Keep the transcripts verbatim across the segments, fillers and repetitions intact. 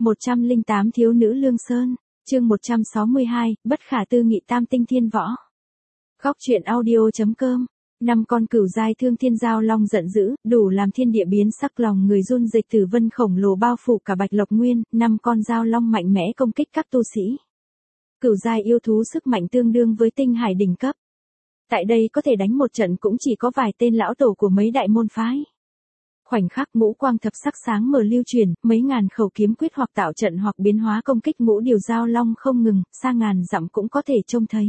một trăm lẻ tám Thiếu nữ Lương Sơn, chương một trăm sáu mươi hai, bất khả tư nghị tam tinh thiên võ. Góc truyện audio.com. Năm con cửu giai thương thiên giao long giận dữ, đủ làm thiên địa biến sắc, lòng người run rịch, tử vân khổng lồ bao phủ cả Bạch Lộc Nguyên, năm con giao long mạnh mẽ công kích các tu sĩ. Cửu giai yêu thú sức mạnh tương đương với tinh hải đỉnh cấp. Tại đây có thể đánh một trận cũng chỉ có vài tên lão tổ của mấy đại môn phái. Khoảnh khắc ngũ quang thập sắc sáng mở lưu truyền, mấy ngàn khẩu kiếm quyết hoặc tạo trận hoặc biến hóa công kích ngũ điều giao long không ngừng, xa ngàn dặm cũng có thể trông thấy.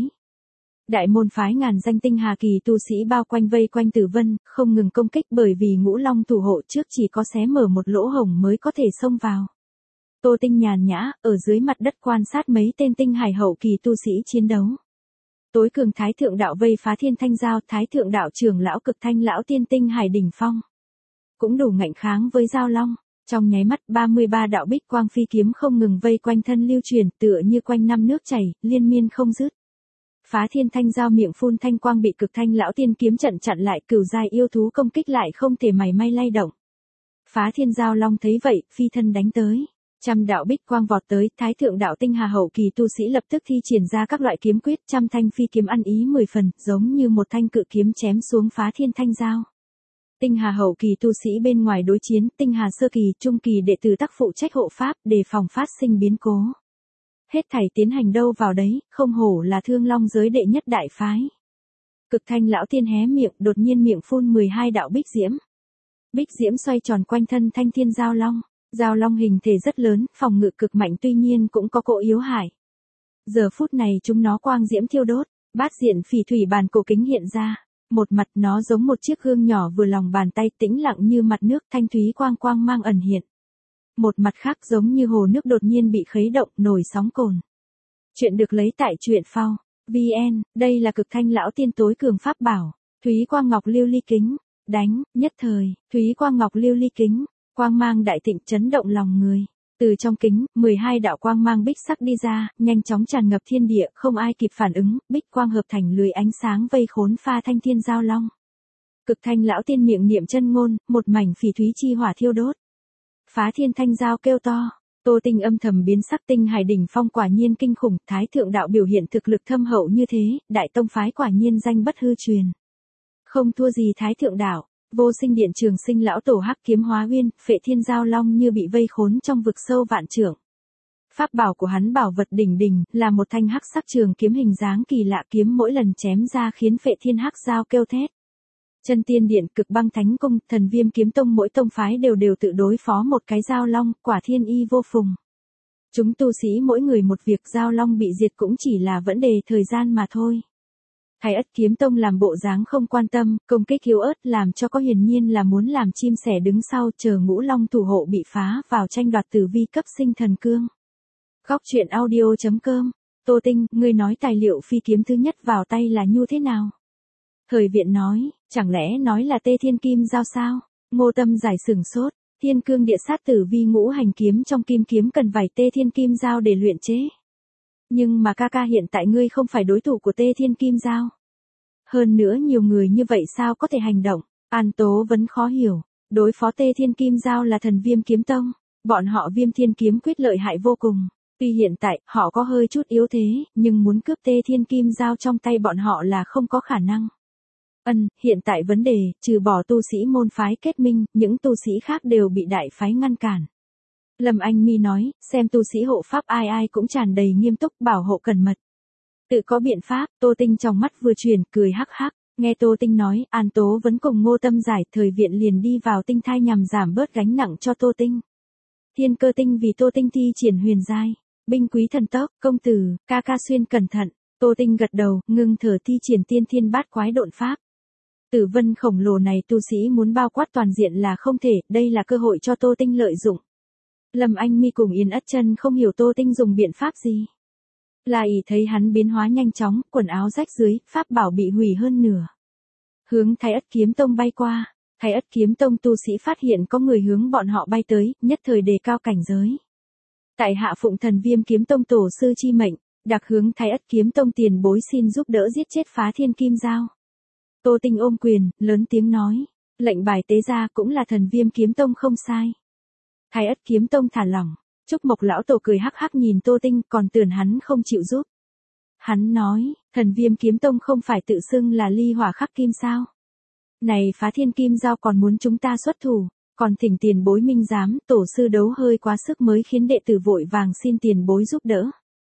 Đại môn phái ngàn danh tinh hà kỳ tu sĩ bao quanh vây quanh Tử Vân, không ngừng công kích bởi vì ngũ long thủ hộ trước chỉ có xé mở một lỗ hổng mới có thể xông vào. Tô Tinh nhàn nhã, ở dưới mặt đất quan sát mấy tên tinh hải hậu kỳ tu sĩ chiến đấu. Tối cường Thái Thượng Đạo vây phá Thiên Thanh Giao, Thái Thượng Đạo trưởng lão Cực Thanh lão tiên tinh hải đỉnh phong. Cũng đủ ngạnh kháng với giao long. Trong nháy mắt ba mươi ba đạo bích quang phi kiếm không ngừng vây quanh thân lưu truyền, tựa như quanh năm nước chảy, liên miên không dứt. Phá Thiên Thanh Giao miệng phun thanh quang bị Cực Thanh lão tiên kiếm trận chặn lại, cửu giai yêu thú công kích lại không thể mảy may lay động. Phá Thiên Giao long thấy vậy, phi thân đánh tới. Trăm đạo bích quang vọt tới, Thái Thượng Đạo tinh hà hậu kỳ tu sĩ lập tức thi triển ra các loại kiếm quyết, trăm thanh phi kiếm ăn ý mười phần, giống như một thanh cự kiếm chém xuống Phá Thiên Thanh Giao. Tinh hà hậu kỳ tu sĩ bên ngoài đối chiến, tinh hà sơ kỳ, trung kỳ đệ tử tác phụ trách hộ pháp, đề phòng phát sinh biến cố. Hết thảy tiến hành đâu vào đấy, không hổ là Thương Long giới đệ nhất đại phái. Cực Thanh lão tiên hé miệng, đột nhiên miệng phun mười hai đạo bích diễm. Bích diễm xoay tròn quanh thân Thanh Thiên Giao Long. Giao long hình thể rất lớn, phòng ngự cực mạnh, tuy nhiên cũng có cỗ yếu hại. Giờ phút này chúng nó quang diễm thiêu đốt, bát diện phỉ thủy bàn cổ kính hiện ra. Một mặt nó giống một chiếc gương nhỏ vừa lòng bàn tay, tĩnh lặng như mặt nước, thanh thúy quang quang mang ẩn hiện. Một mặt khác giống như hồ nước đột nhiên bị khuấy động, nổi sóng cồn. Chuyện được lấy tại truyện phao vn, đây là Cực Thanh lão tiên tối cường pháp bảo, Thúy Quang Ngọc Lưu Ly Kính, đánh, nhất thời, Thúy Quang Ngọc Lưu Ly Kính, quang mang đại thịnh chấn động lòng người. Từ trong kính, mười hai đạo quang mang bích sắc đi ra, nhanh chóng tràn ngập thiên địa, không ai kịp phản ứng, bích quang hợp thành lưới ánh sáng vây khốn Pha Thanh Thiên Giao Long. Cực Thanh lão tiên miệng niệm chân ngôn, một mảnh phỉ thúy chi hỏa thiêu đốt. Phá Thiên Thanh Giao kêu to, Tô Tinh âm thầm biến sắc, tinh hải đỉnh phong quả nhiên kinh khủng, Thái Thượng Đạo biểu hiện thực lực thâm hậu như thế, đại tông phái quả nhiên danh bất hư truyền. Không thua gì Thái Thượng Đạo. Vô Sinh Điện Trường Sinh lão tổ hắc kiếm hóa uyên, Phệ Thiên Giao Long như bị vây khốn trong vực sâu vạn trượng. Pháp bảo của hắn bảo vật đỉnh đỉnh, là một thanh hắc sắc trường kiếm hình dáng kỳ lạ, kiếm mỗi lần chém ra khiến Phệ Thiên hắc giao kêu thét. Chân Tiên Điện, Cực Băng Thánh Cung, Thần Viêm kiếm tông mỗi tông phái đều đều tự đối phó một cái giao long, quả thiên y vô phùng. Chúng tu sĩ mỗi người một việc, giao long bị diệt cũng chỉ là vấn đề thời gian mà thôi. Thái Ất kiếm tông làm bộ dáng không quan tâm, công kích yếu ớt làm cho có hiển nhiên là muốn làm chim sẻ đứng sau, chờ ngũ long thủ hộ bị phá vào tranh đoạt tử vi cấp sinh thần cương. Góc truyện audio.com. Tô Tinh, ngươi nói tài liệu phi kiếm thứ nhất vào tay là như thế nào? Thời Viện nói, chẳng lẽ nói là Tê Thiên Kim Giao sao? Ngô Tâm giải sửng sốt, Thiên Cương Địa Sát tử vi ngũ hành kiếm trong kim kiếm cần vài Tê Thiên Kim Giao để luyện chế. Nhưng mà ca ca hiện tại ngươi không phải đối thủ của Tê Thiên Kim Giao. Hơn nữa nhiều người như vậy sao có thể hành động? An Tố vẫn khó hiểu, đối phó Tê Thiên Kim Giao là Thần Viêm kiếm tông, bọn họ Viêm Thiên kiếm quyết lợi hại vô cùng. Tuy hiện tại họ có hơi chút yếu thế, nhưng muốn cướp Tê Thiên Kim Giao trong tay bọn họ là không có khả năng. Ân, hiện tại vấn đề, trừ bỏ tu sĩ môn phái kết minh, những tu sĩ khác đều bị đại phái ngăn cản. Lâm Anh Mi nói, xem tu sĩ hộ pháp ai ai cũng tràn đầy nghiêm túc, bảo hộ cẩn mật. Tự có biện pháp, Tô Tinh trong mắt vừa chuyển, cười hắc hắc, nghe Tô Tinh nói, An Tố vẫn cùng Ngô Tâm giải, Thời Viện liền đi vào tinh thai nhằm giảm bớt gánh nặng cho Tô Tinh. Thiên Cơ Tinh vì Tô Tinh thi triển huyền giai, binh quý thần tốc, công tử, ca ca xuyên cẩn thận, Tô Tinh gật đầu, ngưng thở thi triển tiên thiên bát quái độn pháp. Tử vân khổng lồ này tu sĩ muốn bao quát toàn diện là không thể, đây là cơ hội cho Tô Tinh lợi dụng. Lâm Anh Mi cùng Yên Ất Chân không hiểu Tô Tinh dùng biện pháp gì. Là ý thấy hắn biến hóa nhanh chóng, quần áo rách dưới, pháp bảo bị hủy hơn nửa. Hướng Thái Ất kiếm tông bay qua, Thái Ất kiếm tông tu sĩ phát hiện có người hướng bọn họ bay tới, nhất thời đề cao cảnh giới. Tại hạ phụng Thần Viêm kiếm tông tổ sư chi mệnh, đặc hướng Thái Ất kiếm tông tiền bối xin giúp đỡ giết chết Phá Thiên Kim Giao. Tô Tinh ôm quyền, lớn tiếng nói, lệnh bài tế ra cũng là Thần Viêm kiếm tông không sai. Thái Ất kiếm tông thả lỏng, Trúc Mộc lão tổ cười hắc hắc nhìn Tô Tinh, còn tưởng hắn không chịu giúp. Hắn nói, thần Viêm Kiếm Tông không phải tự xưng là ly hỏa khắc kim sao? Này phá thiên kim giao còn muốn chúng ta xuất thủ, còn thỉnh tiền bối minh giám, tổ sư đấu hơi quá sức mới khiến đệ tử vội vàng xin tiền bối giúp đỡ.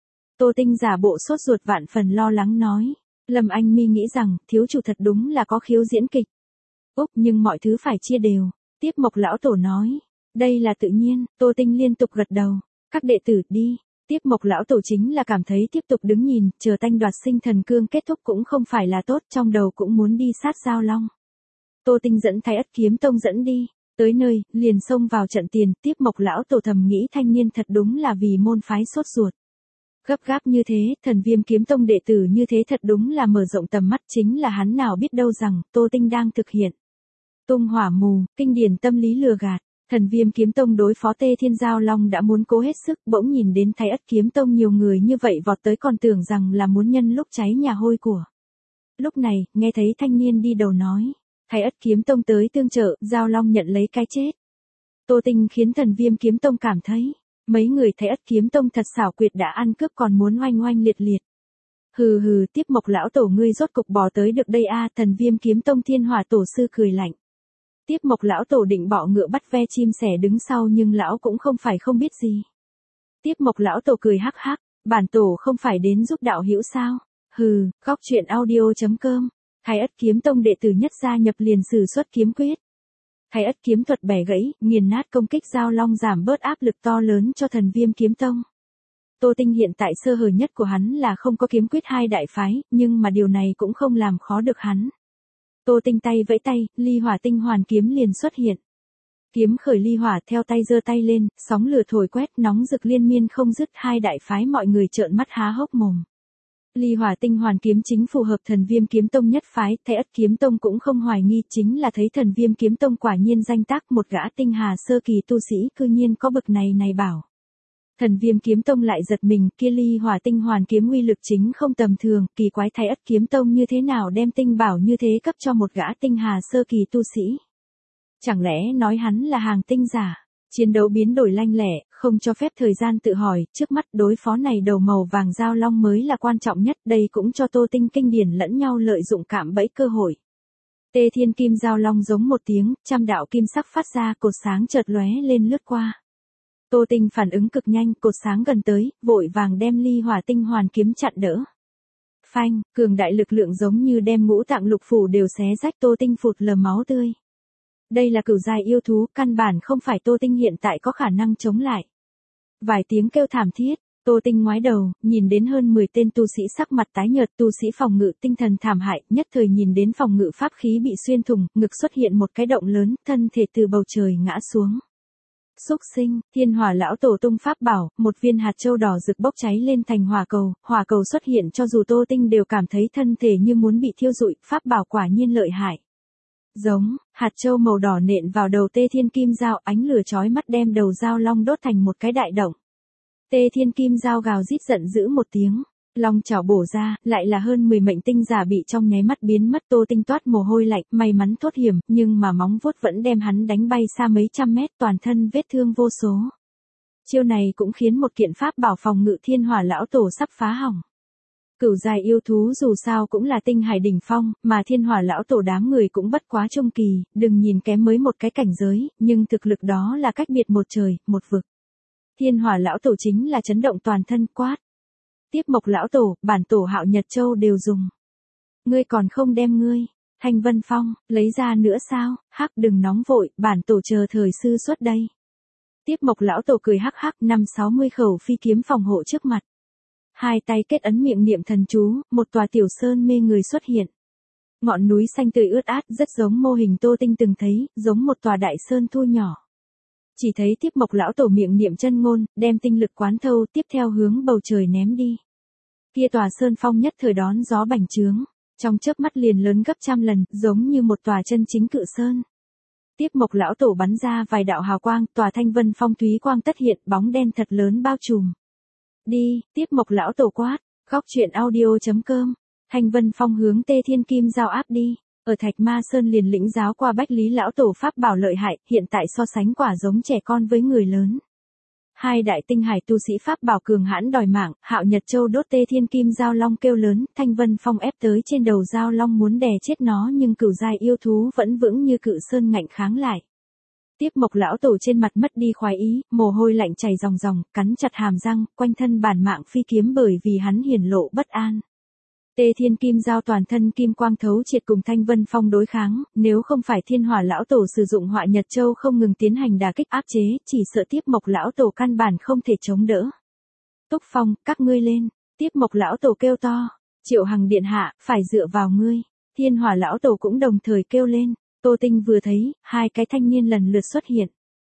Tô Tinh giả bộ sốt ruột vạn phần lo lắng nói, Lâm Anh Mi nghĩ rằng, thiếu chủ thật đúng là có khiếu diễn kịch. Úc nhưng mọi thứ phải chia đều, Tiếp Mộc lão tổ nói, đây là tự nhiên, Tô Tinh liên tục gật đầu, các đệ tử đi. Tiếp Mộc lão tổ chính là cảm thấy tiếp tục đứng nhìn, chờ tanh đoạt sinh thần cương kết thúc cũng không phải là tốt, trong đầu cũng muốn đi sát Giao Long. Tô Tinh dẫn Thái Ất Kiếm Tông dẫn đi, tới nơi, liền xông vào trận tiền, Tiếp Mộc lão tổ thầm nghĩ thanh niên thật đúng là vì môn phái sốt ruột. Gấp gáp như thế, thần Viêm Kiếm Tông đệ tử như thế thật đúng là mở rộng tầm mắt, chính là hắn nào biết đâu rằng, Tô Tinh đang thực hiện. Tung hỏa mù, kinh điển tâm lý lừa gạt. Thần Viêm Kiếm Tông đối phó Tê Thiên Giao Long đã muốn cố hết sức, bỗng nhìn đến Thái Ất Kiếm Tông nhiều người như vậy vọt tới còn tưởng rằng là muốn nhân lúc cháy nhà hôi của. Lúc này, nghe thấy thanh niên đi đầu nói, Thái Ất Kiếm Tông tới tương trợ, Giao Long nhận lấy cái chết. Tô Tinh khiến Thần Viêm Kiếm Tông cảm thấy, mấy người Thái Ất Kiếm Tông thật xảo quyệt đã ăn cướp còn muốn oanh oanh liệt liệt. Hừ hừ, Tiếp Mộc lão tổ ngươi rốt cục bò tới được đây a, Thần Viêm Kiếm Tông Thiên Hỏa tổ sư cười lạnh. Tiếp Mộc lão tổ định bọ ngựa bắt ve chim sẻ đứng sau nhưng lão cũng không phải không biết gì. Tiếp Mộc lão tổ cười hắc hắc, bản tổ không phải đến giúp đạo hữu sao? Hừ, góc truyện audio chấm com. Thái Ất Kiếm Tông đệ tử nhất gia nhập liền sử xuất kiếm quyết. Thái Ất kiếm thuật bẻ gãy, nghiền nát công kích Giao Long giảm bớt áp lực to lớn cho Thần Viêm Kiếm Tông. Tô Tinh hiện tại sơ hở nhất của hắn là không có kiếm quyết hai đại phái, nhưng mà điều này cũng không làm khó được hắn. Tô Tinh tay vẫy tay, ly hỏa tinh hoàn kiếm liền xuất hiện. Kiếm khởi ly hỏa theo tay giơ tay lên, sóng lửa thổi quét nóng rực liên miên không dứt, hai đại phái mọi người trợn mắt há hốc mồm. Ly hỏa tinh hoàn kiếm chính phù hợp Thần Viêm Kiếm Tông nhất phái, Thái Ất Kiếm Tông cũng không hoài nghi, chính là thấy Thần Viêm Kiếm Tông quả nhiên danh tác, một gã tinh hà sơ kỳ tu sĩ cư nhiên có bực này này bảo. Thần Viêm Kiếm Tông lại giật mình, kia ly hỏa tinh hoàn kiếm uy lực chính không tầm thường, kỳ quái Thái Ất Kiếm Tông như thế nào đem tinh bảo như thế cấp cho một gã tinh hà sơ kỳ tu sĩ. Chẳng lẽ nói hắn là hàng tinh giả? Chiến đấu biến đổi lanh lẹ, không cho phép thời gian tự hỏi, trước mắt đối phó này đầu màu vàng Giao Long mới là quan trọng nhất, đây cũng cho Tô Tinh kinh điển lẫn nhau lợi dụng cạm bẫy cơ hội. Tê Thiên Kim Giao Long giống một tiếng, trăm đạo kim sắc phát ra, cột sáng chợt lóe lên lướt qua. Tô Tinh phản ứng cực nhanh, cột sáng gần tới, vội vàng đem ly hỏa tinh hoàn kiếm chặn đỡ. Phanh, cường đại lực lượng giống như đem ngũ tạng lục phủ đều xé rách, Tô Tinh phụt lờ máu tươi. Đây là cửu giai yêu thú, căn bản không phải Tô Tinh hiện tại có khả năng chống lại. Vài tiếng kêu thảm thiết, Tô Tinh ngoái đầu, nhìn đến hơn mười tên tu sĩ sắc mặt tái nhợt, tu sĩ phòng ngự tinh thần thảm hại, nhất thời nhìn đến phòng ngự pháp khí bị xuyên thủng, ngực xuất hiện một cái động lớn, thân thể từ bầu trời ngã xuống. Xúc sinh, Thiên Hỏa lão tổ tung pháp bảo, một viên hạt châu đỏ rực bốc cháy lên thành hỏa cầu, hỏa cầu xuất hiện cho dù Tô Tinh đều cảm thấy thân thể như muốn bị thiêu rụi, pháp bảo quả nhiên lợi hại. Giống, hạt châu màu đỏ nện vào đầu Tê Thiên Kim Giao, ánh lửa chói mắt đem đầu Giao Long đốt thành một cái đại động. Tê Thiên Kim Giao gào rít giận dữ một tiếng, long chảo bổ ra, lại là hơn mười mệnh tinh giả bị trong nháy mắt biến mất. Tô Tinh toát mồ hôi lạnh, may mắn thoát hiểm, nhưng mà móng vuốt vẫn đem hắn đánh bay xa mấy trăm mét, toàn thân vết thương vô số. Chiêu này cũng khiến một kiện pháp bảo phòng ngự Thiên Hỏa lão tổ sắp phá hỏng. Cửu giai yêu thú dù sao cũng là tinh hải đỉnh phong, mà Thiên Hỏa lão tổ đám người cũng bất quá trung kỳ, đừng nhìn kém mới một cái cảnh giới, nhưng thực lực đó là cách biệt một trời, một vực. Thiên Hỏa lão tổ chính là chấn động toàn thân, quát. Tiếp Mộc lão tổ, bản tổ Hạo Nhật Châu đều dùng. Ngươi còn không đem ngươi, Thanh Vân Phong, lấy ra nữa sao? Hắc đừng nóng vội, bản tổ chờ thời sư xuất đây. Tiếp Mộc lão tổ cười hắc hắc, năm sáu mươi khẩu phi kiếm phòng hộ trước mặt. Hai tay kết ấn miệng niệm thần chú, một tòa tiểu sơn mê người xuất hiện. Ngọn núi xanh tươi ướt át, rất giống mô hình Tô Tinh từng thấy, giống một tòa đại sơn thu nhỏ. Chỉ thấy Tiếp Mộc lão tổ miệng niệm chân ngôn, đem tinh lực quán thâu, tiếp theo hướng bầu trời ném đi. Kia tòa sơn phong nhất thời đón gió bành trướng, trong chớp mắt liền lớn gấp trăm lần, giống như một tòa chân chính cự sơn. Tiếp Mộc lão tổ bắn ra vài đạo hào quang, tòa Thanh Vân Phong thúy quang tất hiện, bóng đen thật lớn bao trùm. Đi, Tiếp Mộc lão tổ quát, góc truyện audio chấm com. Thanh Vân Phong hướng Tê Thiên Kim Giao áp đi. Ở Thạch Ma Sơn liền lĩnh giáo qua Bách Lý lão tổ pháp bảo lợi hại, hiện tại so sánh quả giống trẻ con với người lớn. Hai đại tinh hải tu sĩ Pháp bảo cường hãn đòi mạng, Hạo Nhật Châu đốt tê thiên kim giao long kêu lớn, Thanh Vân Phong ép tới trên đầu giao long muốn đè chết nó nhưng cửu giai yêu thú vẫn vững như cự sơn ngạnh kháng lại. Tiếp Mộc lão tổ trên mặt mất đi khoái ý, mồ hôi lạnh chảy ròng ròng, cắn chặt hàm răng, quanh thân bản mạng phi kiếm bởi vì hắn hiển lộ bất an. Tê thiên kim giao toàn thân kim quang thấu triệt cùng Thanh Vân Phong đối kháng, nếu không phải Thiên Hỏa lão tổ sử dụng Họa Nhật Châu không ngừng tiến hành đả kích áp chế, chỉ sợ Tiếp Mộc lão tổ căn bản không thể chống đỡ. Túc Phong, các ngươi lên, Tiếp Mộc lão tổ kêu to, Triệu Hằng điện hạ, phải dựa vào ngươi. Thiên Hỏa lão tổ cũng đồng thời kêu lên. Tô Tinh vừa thấy, hai cái thanh niên lần lượt xuất hiện.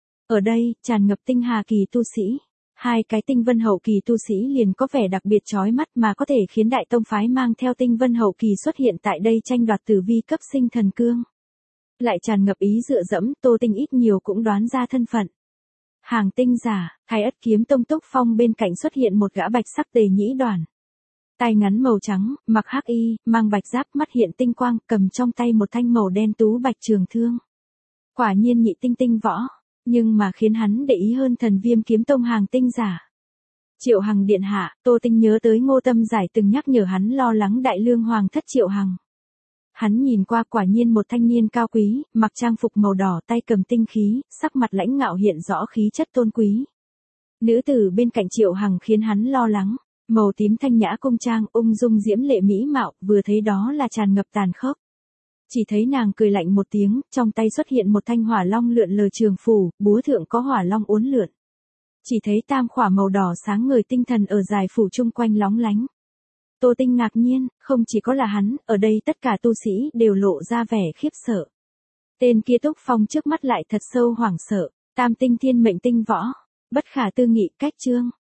Ở đây, tràn ngập tinh hà kỳ tu sĩ. Hai cái tinh vân hậu kỳ tu sĩ liền có vẻ đặc biệt chói mắt mà có thể khiến đại tông phái mang theo tinh vân hậu kỳ xuất hiện tại đây tranh đoạt tử vi cấp sinh thần cương. Lại tràn ngập ý dựa dẫm, Tô Tinh ít nhiều cũng đoán ra thân phận. Hàng tinh giả, Thái Ất kiếm tông Túc Phong bên cạnh xuất hiện một gã bạch sắc tề nhĩ đoàn. Tai ngắn màu trắng, mặc hắc y, mang bạch giáp, mắt hiện tinh quang, cầm trong tay một thanh màu đen tú bạch trường thương. Quả nhiên nhị tinh tinh võ, nhưng mà khiến hắn để ý hơn Thần Viêm kiếm tông hàng tinh giả. Triệu Hằng điện hạ, Tô Tinh nhớ tới Ngô Tâm Giải từng nhắc nhở hắn lo lắng đại lương hoàng thất Triệu Hằng. Hắn nhìn qua quả nhiên một thanh niên cao quý, mặc trang phục màu đỏ, tay cầm tinh khí, sắc mặt lãnh ngạo hiện rõ khí chất tôn quý. Nữ tử bên cạnh Triệu Hằng khiến hắn lo lắng. Màu tím thanh nhã cung trang, ung dung diễm lệ mỹ mạo, vừa thấy đó là tràn ngập tàn khốc. Chỉ thấy nàng cười lạnh một tiếng, trong tay xuất hiện một thanh hỏa long lượn lờ trường phủ, búa thượng có hỏa long uốn lượn. Chỉ thấy tam khỏa màu đỏ sáng ngời tinh thần ở dài phủ chung quanh lóng lánh. Tô Tinh ngạc nhiên, không chỉ có là hắn, ở đây tất cả tu sĩ đều lộ ra vẻ khiếp sợ. Tên kia Túc Phong trước mắt lại thật sâu hoảng sợ, tam tinh thiên mệnh tinh võ, bất khả tư nghị cách chương.